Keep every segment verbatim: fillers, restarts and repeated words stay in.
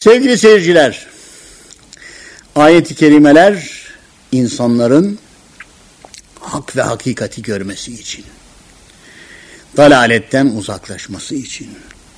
Sevgili seyirciler, ayet-i kerimeler insanların hak ve hakikati görmesi için, dalaletten uzaklaşması için,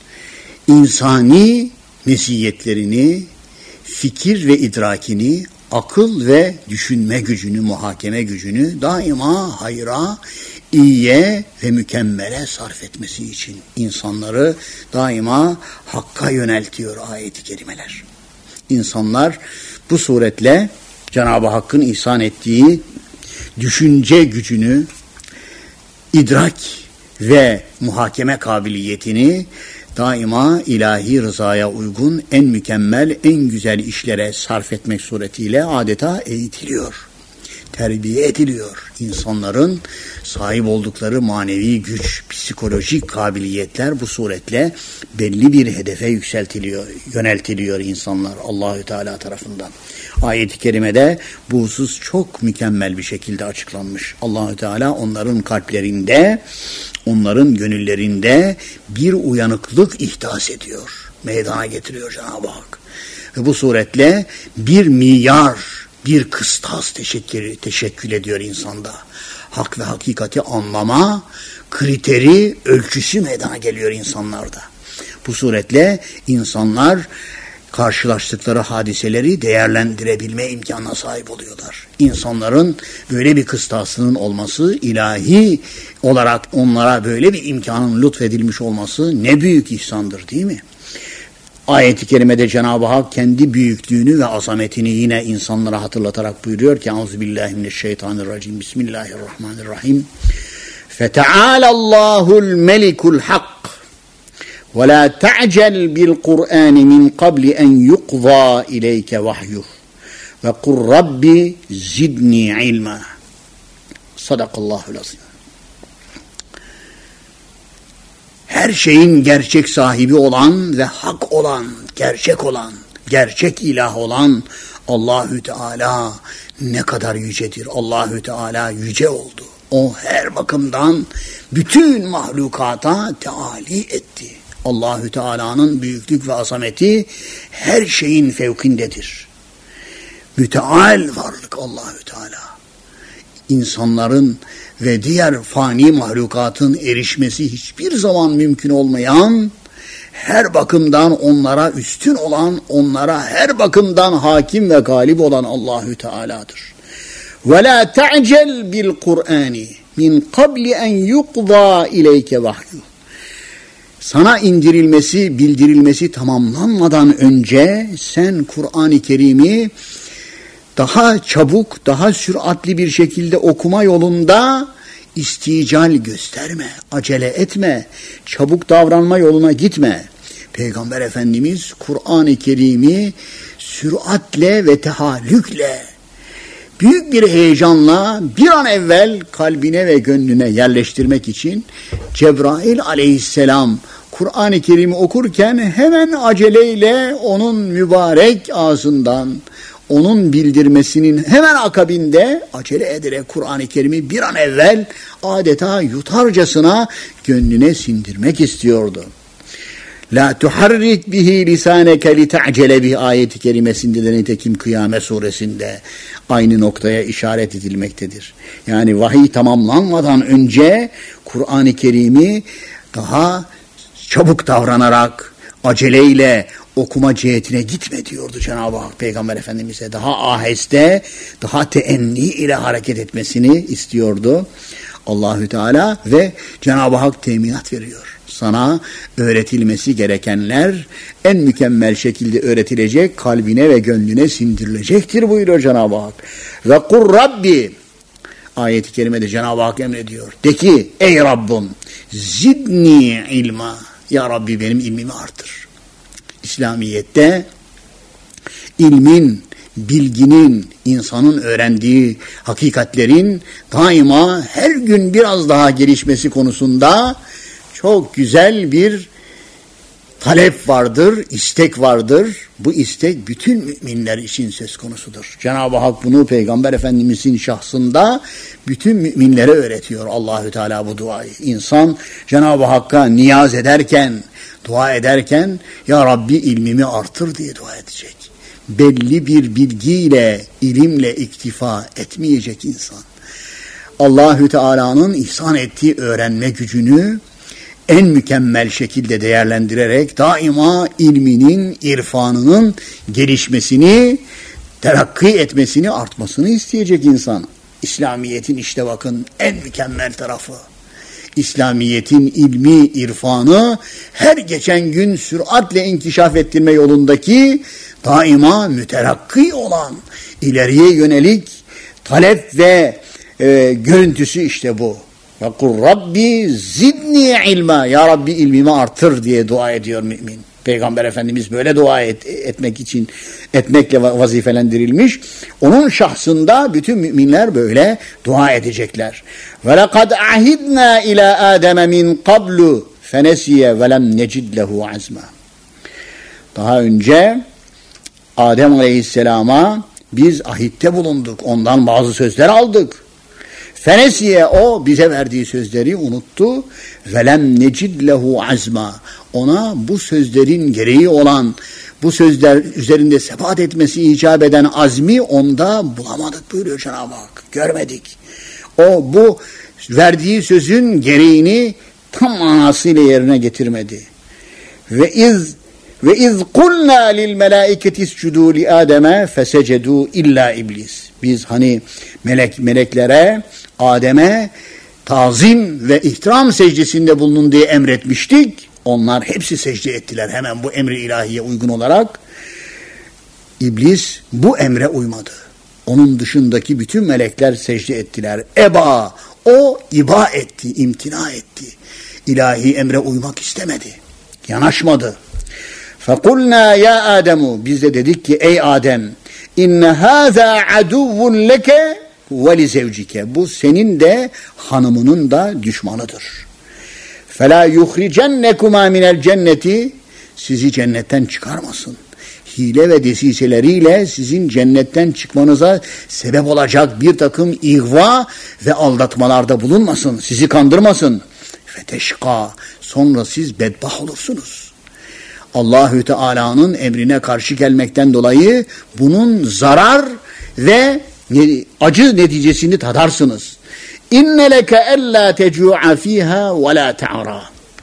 insani mesiyetlerini, fikir ve idrakini, akıl ve düşünme gücünü, muhakeme gücünü daima hayra, iyiye ve mükemmele sarf etmesi için insanları daima hakka yöneltiyor ayet-i kerimeler. İnsanlar bu suretle Cenab-ı Hakk'ın ihsan ettiği düşünce gücünü, idrak ve muhakeme kabiliyetini daima ilahi rızaya uygun en mükemmel, en güzel işlere sarf etmek suretiyle adeta eğitiliyor, terbiye ediliyor. İnsanların sahip oldukları manevi güç, psikolojik kabiliyetler bu suretle belli bir hedefe yükseltiliyor, yöneltiliyor insanlar Allahü Teala tarafından. Ayet-i kerimede bu husus çok mükemmel bir şekilde açıklanmış. Allahü Teala onların kalplerinde, onların gönüllerinde bir uyanıklık ihdas ediyor, meydana getiriyor Cenab-ı Hak. Ve bu suretle bir miyar, bir kıstas teşekkür, teşekkül ediyor insanda. Hak ve hakikati anlama kriteri, ölçüsü meydana geliyor insanlarda. Bu suretle insanlar karşılaştıkları hadiseleri değerlendirebilme imkanına sahip oluyorlar. İnsanların böyle bir kıstasının olması, ilahi olarak onlara böyle bir imkanın lütfedilmiş olması ne büyük ihsandır, değil mi? Ayet-i kerimede Cenab-ı Hak kendi büyüklüğünü ve azametini yine insanlara hatırlatarak buyuruyor ki Euzubillahimineşşeytanirracim. Bismillahirrahmanirrahim. Feteâlallâhul melikul hak ve lâ te'cel bil Kur'âni min qabli en yuqzâ ileyke vahyuh ve kur rabbi zidni ilma. Sadakallahul azim. Her şeyin gerçek sahibi olan ve hak olan, gerçek olan, gerçek ilah olan Allahü Teala ne kadar yücedir. Allahü Teala yüce oldu. O her bakımdan bütün mahlukata teali etti. Allahü Teala'nın büyüklük ve azameti her şeyin fevkindedir. Müteal varlık Allahü Teala. İnsanların ve diğer fani mahlukatın erişmesi hiçbir zaman mümkün olmayan, her bakımdan onlara üstün olan, onlara her bakımdan hakim ve galip olan Allahü Teala'dır. وَلَا تَعْجَلْ بِالْقُرْآنِ مِنْ قَبْلِ اَنْ يُقْضَى اِلَيْكَ وَحْيُهُ. Sana indirilmesi, bildirilmesi tamamlanmadan önce sen Kur'an-ı Kerim'i daha çabuk, daha süratli bir şekilde okuma yolunda istical gösterme, acele etme, çabuk davranma yoluna gitme. Peygamber Efendimiz Kur'an-ı Kerim'i süratle ve tehallükle, büyük bir heyecanla bir an evvel kalbine ve gönlüne yerleştirmek için Cebrail aleyhisselam Kur'an-ı Kerim'i okurken hemen aceleyle onun mübarek ağzından, onun bildirmesinin hemen akabinde acele ederek Kur'an-ı Kerim'i bir an evvel adeta yutarcasına gönlüne sindirmek istiyordu. La tuharrik bihi lisaneke li ta'cele bih ayeti kerimesinde de nitekim Kıyamet suresinde aynı noktaya işaret edilmektedir. Yani vahiy tamamlanmadan önce Kur'an-ı Kerim'i daha çabuk davranarak aceleyle okuma cihetine gitme diyordu Cenab-ı Hak Peygamber Efendimiz'e. Daha aheste, daha teenni ile hareket etmesini istiyordu Allahü Teala ve Cenab-ı Hak teminat veriyor. Sana öğretilmesi gerekenler en mükemmel şekilde öğretilecek, kalbine ve gönlüne sindirilecektir buyuruyor Cenab-ı Hak. Ve kur Rabbi, ayet-i kerimede Cenab-ı Hak emrediyor. De ki ey Rabbim zidni ilma, ya Rabbi benim ilmimi artır. İslamiyet'te ilmin, bilginin, insanın öğrendiği hakikatlerin daima her gün biraz daha gelişmesi konusunda çok güzel bir talep vardır, istek vardır. Bu istek bütün müminler için söz konusudur. Cenab-ı Hak bunu Peygamber Efendimizin şahsında bütün müminlere öğretiyor Allahü Teala bu duayı. İnsan Cenab-ı Hakk'a niyaz ederken, Dua ederken ya Rabbi ilmimi artır diye dua edecek. Belli bir bilgiyle, ilimle iktifa etmeyecek insan. Allahü Teala'nın ihsan ettiği öğrenme gücünü en mükemmel şekilde değerlendirerek daima ilminin, irfanının gelişmesini, terakki etmesini, artmasını isteyecek insan. İslamiyet'in işte bakın en mükemmel tarafı. İslamiyet'in ilmi, irfanı her geçen gün süratle inkişaf ettirme yolundaki daima müterakki olan, ileriye yönelik talep ve e, görüntüsü işte bu. Ve kul Rabbi zidni ilma. Ya Rabbi ilmimi artır diye dua ediyor mümin. Peygamber Efendimiz böyle dua et, etmek için etmekle vazifelendirilmiş. Onun şahsında bütün müminler böyle dua edecekler. Ve lekad ahidna ila Adem min qablu fenesiye ve lem necid lehu azma. Daha önce Adem Aleyhisselam'a biz ahitte bulunduk. Ondan bazı sözler aldık. Fenesiye, o bize verdiği sözleri unuttu. Velem necid lehu azma. Ona bu sözlerin gereği olan, bu sözler üzerinde sebat etmesi icap eden azmi onda bulamadık buyuruyor Cenab-ı Hak. Görmedik. O bu verdiği sözün gereğini tam manasıyla yerine getirmedi. Ve iz ve iz kulna lil melaiketi iscudu li Adem'e fesecedu illa iblis. Biz hani melek meleklere Adem'e tazim ve ihtiram secdesinde bulunun diye emretmiştik. Onlar hepsi secde ettiler hemen bu emri ilahiye uygun olarak. İblis bu emre uymadı. Onun dışındaki bütün melekler secde ettiler. Eba, o iba etti, imtina etti. İlahi emre uymak istemedi. Yanaşmadı. Fekulna ya Ademu, biz de dedik ki ey Adem, inne hâzâ aduvvun leke ve li zevcike. Bu senin de hanımının da düşmanıdır. Fela yuhricennekuma minel cenneti, sizi cennetten çıkarmasın. Hile ve desiseleriyle sizin cennetten çıkmanıza sebep olacak bir takım ihva ve aldatmalarda bulunmasın. Sizi kandırmasın. Feteşka, sonra siz bedbah olursunuz. Allahü Teala'nın emrine karşı gelmekten dolayı bunun zarar ve acı neticesini tadarsınız. İnne leke ella tecu'a fiha ve la ta'ra.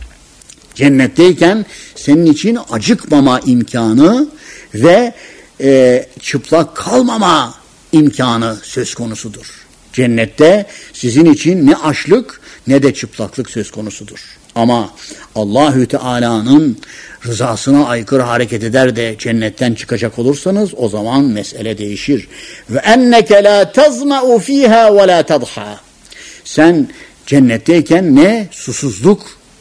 Cennetteyken senin için acıkmama imkanı ve e, çıplak kalmama imkanı söz konusudur. Cennette sizin için ne açlık ne de çıplaklık söz konusudur. Ama Allahü Teala'nın rızasına aykırı hareket eder de cennetten çıkacak olursanız o zaman mesele değişir. Ve enneke la tazma'u fiha ve la tadha. Sen cennetteyken ne susuzluk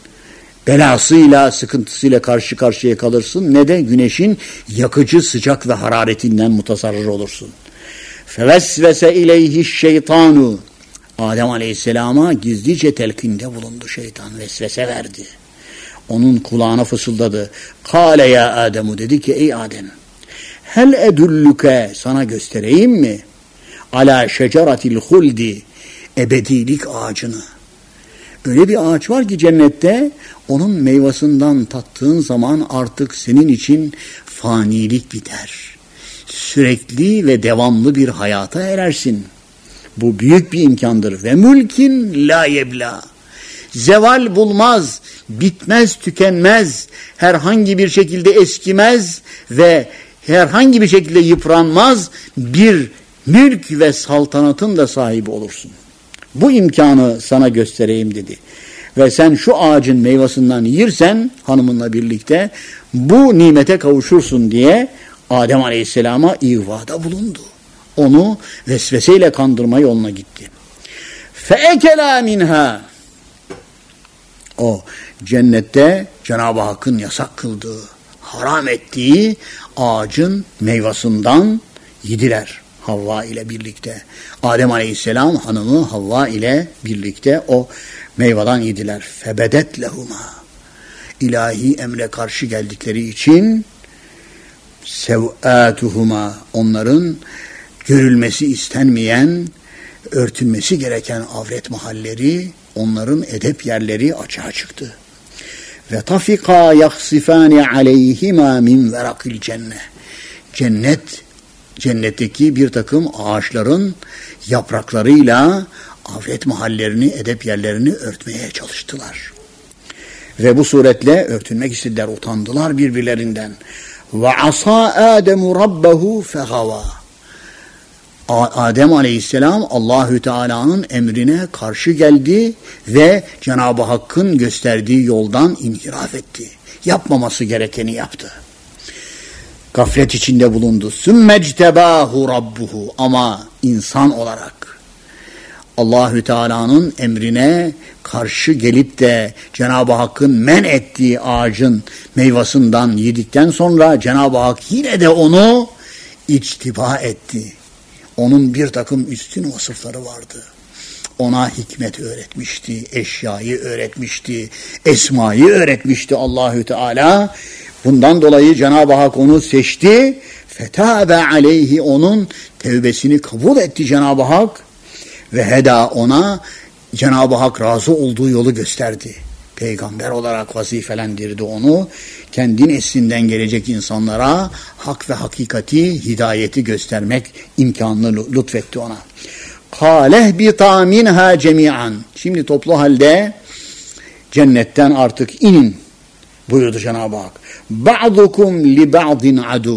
belasıyla, sıkıntısıyla karşı karşıya kalırsın ne de güneşin yakıcı sıcak ve hararetinden mutasarrır olursun. Fevesvese ileyhi şeytanu. Adem Aleyhisselam'a gizlice telkinde bulundu şeytan, vesvese verdi. Onun kulağına fısıldadı. Kâle ya Ademu, dedi ki ey Adem, hel edulluke, sana göstereyim mi? Ala şeceratil huldi, ebedilik ağacını. Öyle bir ağaç var ki cennette, onun meyvasından tattığın zaman artık senin için fanilik biter. Sürekli ve devamlı bir hayata erersin. Bu büyük bir imkandır. Ve mülkin la yebla. Zeval bulmaz, bitmez, tükenmez, herhangi bir şekilde eskimez ve herhangi bir şekilde yıpranmaz bir mülk ve saltanatın da sahibi olursun. Bu imkanı sana göstereyim dedi. Ve sen şu ağacın meyvasından yersen hanımınla birlikte bu nimete kavuşursun diye Adem Aleyhisselam'a ihvada bulundu. Onu vesveseyle kandırma yoluna gitti. Feekela minha. O cennette Cenab-ı Hakk'ın yasak kıldığı, haram ettiği ağacın meyvasından yediler Havva ile birlikte. Adem Aleyhisselam hanımı Havva ile birlikte o meyveden yediler. Febedet lehuma. İlahi emre karşı geldikleri için sevâtuhuma, onların görülmesi istenmeyen, örtünmesi gereken avret mahalleri, onların edep yerleri açığa çıktı. ve tafika yaksifani aleyhima min verakil cennet. Cennet, cennetteki bir takım ağaçların yapraklarıyla afet mahallerini, edep yerlerini örtmeye çalıştılar. Ve bu suretle örtünmek istediler, utandılar birbirlerinden. Ve asa Ademu rabbehu fegava. Adem Aleyhisselam Allahü Teala'nın emrine karşı geldi ve Cenab-ı Hakk'ın gösterdiği yoldan inhiraf etti. Yapmaması gerekeni yaptı. Gaflet içinde bulundu. Sümmectebahu rabbuhu. Ama insan olarak Allahü Teala'nın emrine karşı gelip de Cenab-ı Hakk'ın men ettiği ağacın meyvasından yedikten sonra Cenab-ı Hak yine de onu içtiba etti. Onun bir takım üstün vasıfları vardı. Ona hikmet öğretmişti, eşyayı öğretmişti, esmayı öğretmişti Allahü Teala. Bundan dolayı Cenab-ı Hak onu seçti. Fetâbe aleyhi, onun tevbesini kabul etti Cenab-ı Hak. Ve heda, ona Cenab-ı Hak razı olduğu yolu gösterdi. Peygamber olarak vazifelendirdi onu. Kendi neslinden gelecek insanlara hak ve hakikati, hidayeti göstermek imkanını lütfetti ona. Kâleh bitâ minhâ cemî'an. Şimdi toplu halde cennetten artık inin buyurdu Cenab-ı Hak. Ba'dukum li ba'din adu.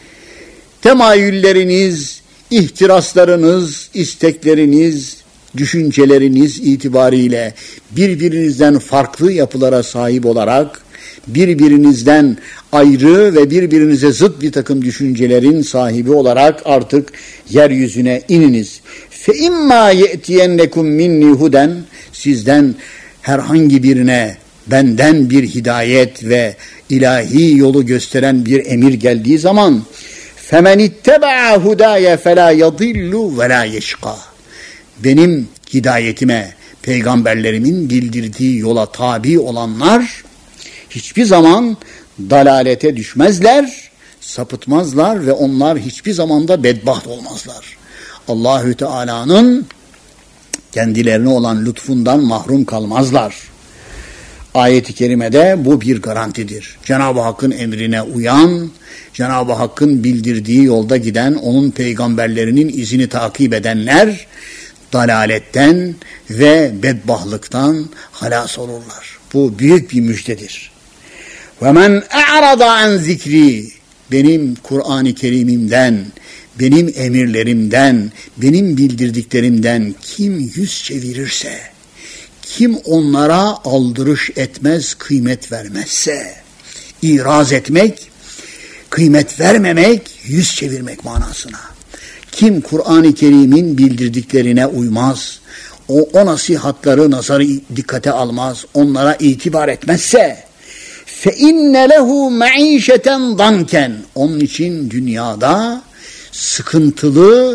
Temayülleriniz, ihtiraslarınız, istekleriniz, düşünceleriniz itibariyle birbirinizden farklı yapılara sahip olarak, birbirinizden ayrı ve birbirinize zıt bir takım düşüncelerin sahibi olarak artık yeryüzüne ininiz. Fe imma ye'tiyennekum minni huden, sizden herhangi birine benden bir hidayet ve ilahi yolu gösteren bir emir geldiği zaman femen itteba'a hudaya fela yadillu ve la yeşqa. Benim hidayetime, peygamberlerimin bildirdiği yola tabi olanlar hiçbir zaman dalalete düşmezler, sapıtmazlar ve onlar hiçbir zaman da bedbaht olmazlar. Allahü Teala'nın kendilerine olan lütfundan mahrum kalmazlar. Ayet-i kerimede bu bir garantidir. Cenab-ı Hakk'ın emrine uyan, Cenab-ı Hakk'ın bildirdiği yolda giden, onun peygamberlerinin izini takip edenler dalaletten ve bedbahtlıktan halas olurlar. Bu büyük bir müjdedir. وَمَنْ اَعْرَضَ عَنْ zikri, benim Kur'an-ı Kerim'imden, benim emirlerimden, benim bildirdiklerimden kim yüz çevirirse, kim onlara aldırış etmez, kıymet vermezse, iraz etmek, kıymet vermemek, yüz çevirmek manasına. Kim Kur'an-ı Kerim'in bildirdiklerine uymaz, o, o nasihatları nazarı dikkate almaz, onlara itibar etmezse, فَاِنَّ لَهُ مَعِيشَةً ضَنْكًا, onun için dünyada sıkıntılı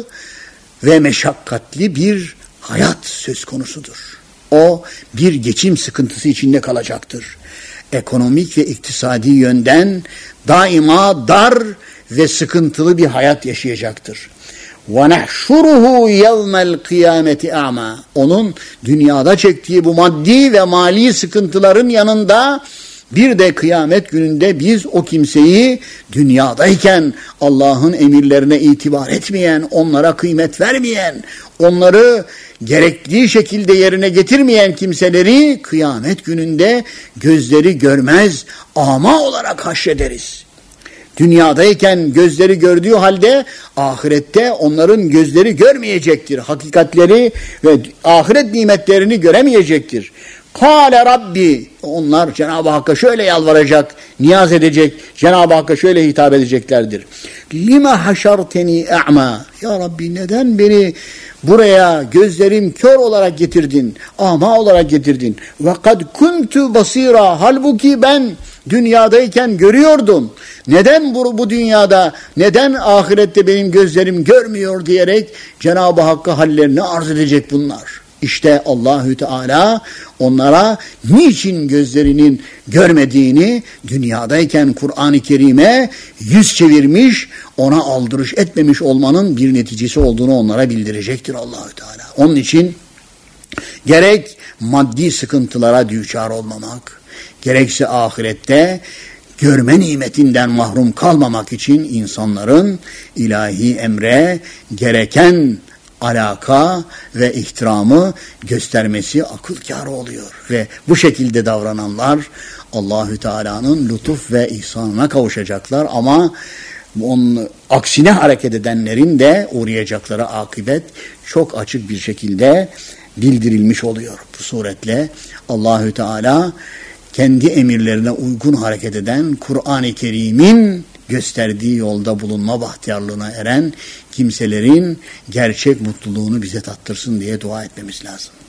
ve meşakkatli bir hayat söz konusudur. O bir geçim sıkıntısı içinde kalacaktır. Ekonomik ve iktisadi yönden daima dar ve sıkıntılı bir hayat yaşayacaktır. وَنَحْشُرُهُ يَوْمَ الْقِيَامَةِ اَعْمَى, onun dünyada çektiği bu maddi ve mali sıkıntıların yanında bir de kıyamet gününde biz o kimseyi dünyadayken Allah'ın emirlerine itibar etmeyen, onlara kıymet vermeyen, onları gerektiği şekilde yerine getirmeyen kimseleri kıyamet gününde gözleri görmez, ama olarak haşrederiz. Dünyadayken gözleri gördüğü halde ahirette onların gözleri görmeyecektir. Hakikatleri ve ahiret nimetlerini göremeyecektir. Kâle Rabbi, onlar Cenab-ı Hakk'a şöyle yalvaracak, niyaz edecek, Cenab-ı Hakk'a şöyle hitap edeceklerdir. Lime haşarteni e'ma, ya Rabbi neden beni buraya gözlerim kör olarak getirdin, ama olarak getirdin. Ve kad kuntu basira, halbuki ben dünyadayken görüyordum. Neden bu, bu dünyada, neden ahirette benim gözlerim görmüyor diyerek Cenab-ı Hakk'a hallerini arz edecek bunlar. İşte Allahü Teala onlara niçin gözlerinin görmediğini, dünyadayken Kur'an-ı Kerim'e yüz çevirmiş, ona aldırış etmemiş olmanın bir neticesi olduğunu onlara bildirecektir Allahü Teala. Onun için gerek maddi sıkıntılara düçar olmamak, gerekse ahirette görme nimetinden mahrum kalmamak için insanların ilahi emre gereken alaka ve ihtiramı göstermesi akıl kârı oluyor. Ve bu şekilde davrananlar Allahü Teala'nın lütuf ve ihsanına kavuşacaklar ama onun aksine hareket edenlerin de uğrayacakları akıbet çok açık bir şekilde bildirilmiş oluyor. Bu suretle Allahü Teala kendi emirlerine uygun hareket eden, Kur'an-ı Kerim'in gösterdiği yolda bulunma bahtiyarlığına eren kimselerin gerçek mutluluğunu bize tattırsın diye dua etmemiz lazım.